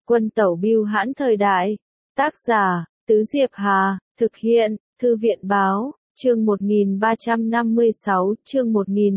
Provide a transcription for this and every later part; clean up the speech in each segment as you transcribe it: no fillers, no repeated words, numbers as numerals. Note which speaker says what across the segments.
Speaker 1: Quân tẩu bưu hãn thời đại. Tác giả, Tứ Diệp Hà, thực hiện, Thư viện Báo, chương 1356, chương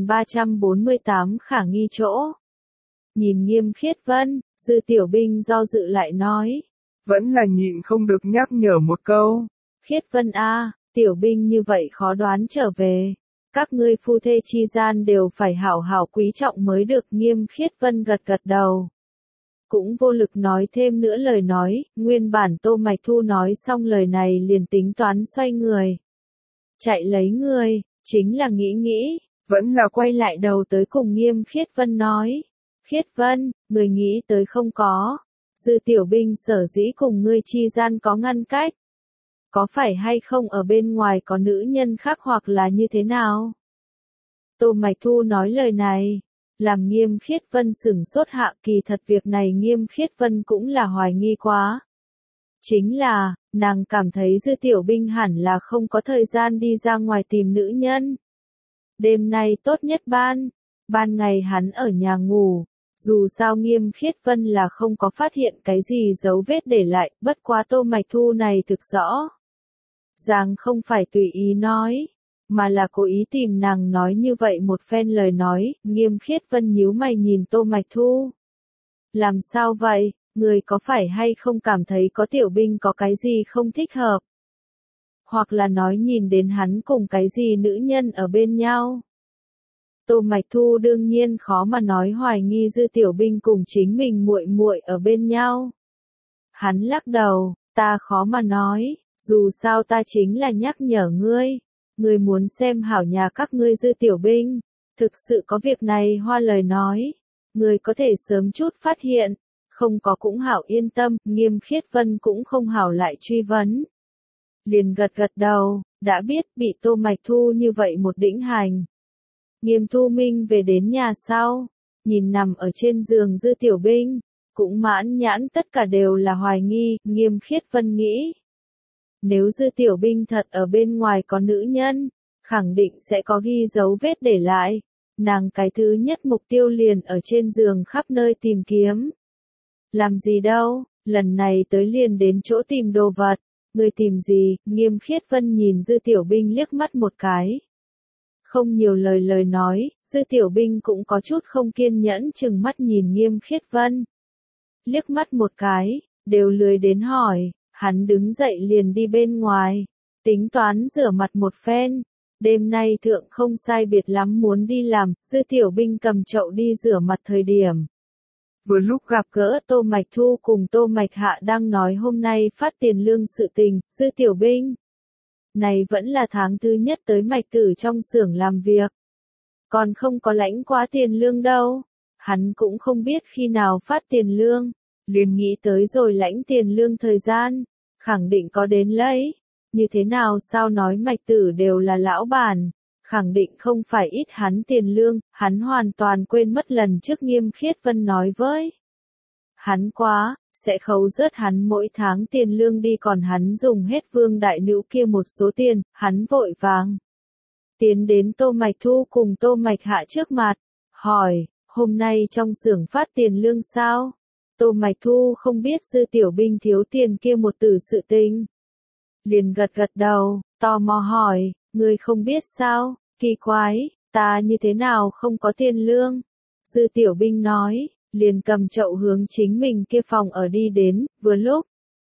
Speaker 1: 1348 khả nghi chỗ. Nhìn Nghiêm Khiết Vân, Dư Tiểu Binh do dự lại nói.
Speaker 2: Vẫn là nhịn không được nhắc nhở một câu.
Speaker 1: Khiết Vân a, Tiểu Binh như vậy khó đoán trở về. Các ngươi phu thê chi gian đều phải hảo hảo quý trọng mới được. Nghiêm Khiết Vân gật gật đầu. Cũng vô lực nói thêm nữa lời nói, nguyên bản Tô Mạch Thu nói xong lời này liền tính toán xoay người. Chạy lấy người, chính là nghĩ, vẫn là quay lại đầu tới cùng Nghiêm Khiết Vân nói. Khiết Vân, người nghĩ tới không có. Dư Tiểu Binh sở dĩ cùng ngươi chi gian có ngăn cách. Có phải hay không ở bên ngoài có nữ nhân khác hoặc là như thế nào? Tô Mạch Thu nói lời này, làm Nghiêm Khiết Vân sửng sốt hạ, kỳ thật việc này Nghiêm Khiết Vân cũng là hoài nghi quá. Chính là, nàng cảm thấy Dư Tiểu Binh hẳn là không có thời gian đi ra ngoài tìm nữ nhân. Đêm nay tốt nhất ban ngày hắn ở nhà ngủ. Dù sao Nghiêm Khiết Vân là không có phát hiện cái gì dấu vết để lại, bất quá Tô Mạch Thu này thực rõ. Rằng không phải tùy ý nói, mà là cố ý tìm nàng nói như vậy một phen lời nói. Nghiêm Khiết Vân nhíu mày nhìn Tô Mạch Thu. Làm sao vậy, người có phải hay không cảm thấy có Tiểu Binh có cái gì không thích hợp? Hoặc là nói nhìn đến hắn cùng cái gì nữ nhân ở bên nhau? Tô Mạch Thu đương nhiên khó mà nói hoài nghi Dư Tiểu Binh cùng chính mình muội muội ở bên nhau. Hắn lắc đầu, ta khó mà nói, dù sao ta chính là nhắc nhở ngươi muốn xem hảo nhà các ngươi Dư Tiểu Binh, thực sự có việc này hoa lời nói, ngươi có thể sớm chút phát hiện, không có cũng hảo yên tâm. Nghiêm Khiết Vân cũng không hảo lại truy vấn. Liền gật gật đầu, đã biết bị Tô Mạch Thu như vậy một đĩnh hành. Nghiêm Thu Minh về đến nhà sau, nhìn nằm ở trên giường Dư Tiểu Binh, cũng mãn nhãn tất cả đều là hoài nghi. Nghiêm Khiết Vân nghĩ, nếu Dư Tiểu Binh thật ở bên ngoài có nữ nhân, khẳng định sẽ có ghi dấu vết để lại, nàng cái thứ nhất mục tiêu liền ở trên giường khắp nơi tìm kiếm. Làm gì đâu, lần này tới liền đến chỗ tìm đồ vật, người tìm gì? Nghiêm Khiết Vân nhìn Dư Tiểu Binh liếc mắt một cái. Không nhiều lời nói, Dư Tiểu Binh cũng có chút không kiên nhẫn chừng mắt nhìn Nghiêm Khiết Vân. Liếc mắt một cái, đều lười đến hỏi, hắn đứng dậy liền đi bên ngoài, tính toán rửa mặt một phen. Đêm nay thượng không sai biệt lắm muốn đi làm. Dư Tiểu Binh cầm chậu đi rửa mặt thời điểm. Vừa lúc gặp gỡ Tô Mạch Thu cùng Tô Mạch Hạ đang nói hôm nay phát tiền lương sự tình. Dư Tiểu Binh, này vẫn là tháng thứ nhất tới Mạch Tử trong xưởng làm việc. Còn không có lãnh quá tiền lương đâu. Hắn cũng không biết khi nào phát tiền lương. Liền nghĩ tới rồi lãnh tiền lương thời gian. Khẳng định có đến lấy. Như thế nào sao nói Mạch Tử đều là lão bản. Khẳng định không phải ít hắn tiền lương. Hắn hoàn toàn quên mất lần trước Nghiêm Khiết Vân nói với hắn quá, sẽ khấu rớt hắn mỗi tháng tiền lương đi, còn hắn dùng hết Vương đại nữ kia một số tiền. Hắn vội vàng tiến đến Tô Mạch Thu cùng Tô Mạch Hạ trước mặt, hỏi, hôm nay trong xưởng phát tiền lương sao? Tô Mạch Thu không biết Dư Tiểu Binh thiếu tiền kia một từ sự tình. Liền gật gật đầu, tò mò hỏi, ngươi không biết sao? Kỳ quái, ta như thế nào không có tiền lương? Dư Tiểu Binh nói, liền cầm chậu hướng chính mình kia phòng ở đi đến. Vừa lúc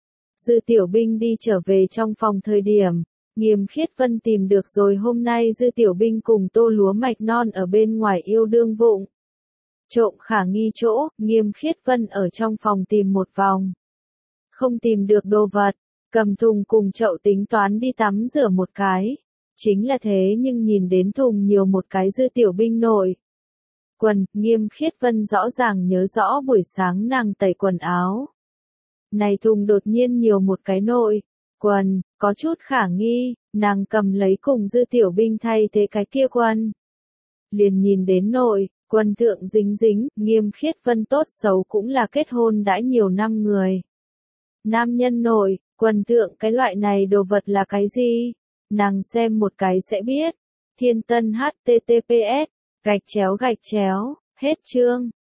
Speaker 1: Dư Tiểu Binh đi trở về trong phòng thời điểm, Nghiêm Khiết Vân tìm được rồi hôm nay Dư Tiểu Binh cùng Tô Lúa Mạch Non ở bên ngoài yêu đương vụng. Trộm khả nghi chỗ. Nghiêm Khiết Vân ở trong phòng tìm một vòng, không tìm được đồ vật, cầm thùng cùng chậu tính toán đi tắm rửa một cái. Chính là thế nhưng nhìn đến thùng nhiều một cái Dư Tiểu Binh nội quần. Nghiêm Khiết Vân rõ ràng nhớ rõ buổi sáng nàng tẩy quần áo. Này thùng đột nhiên nhiều một cái nội quần, có chút khả nghi. Nàng cầm lấy cùng Dư Tiểu Binh thay thế cái kia quần. Liền nhìn đến nội quần thượng dính. Nghiêm Khiết Vân tốt xấu cũng là kết hôn đã nhiều năm người. Nam nhân nội quần thượng cái loại này đồ vật là cái gì? Nàng xem một cái sẽ biết. Thiên Tân https:// hết chương.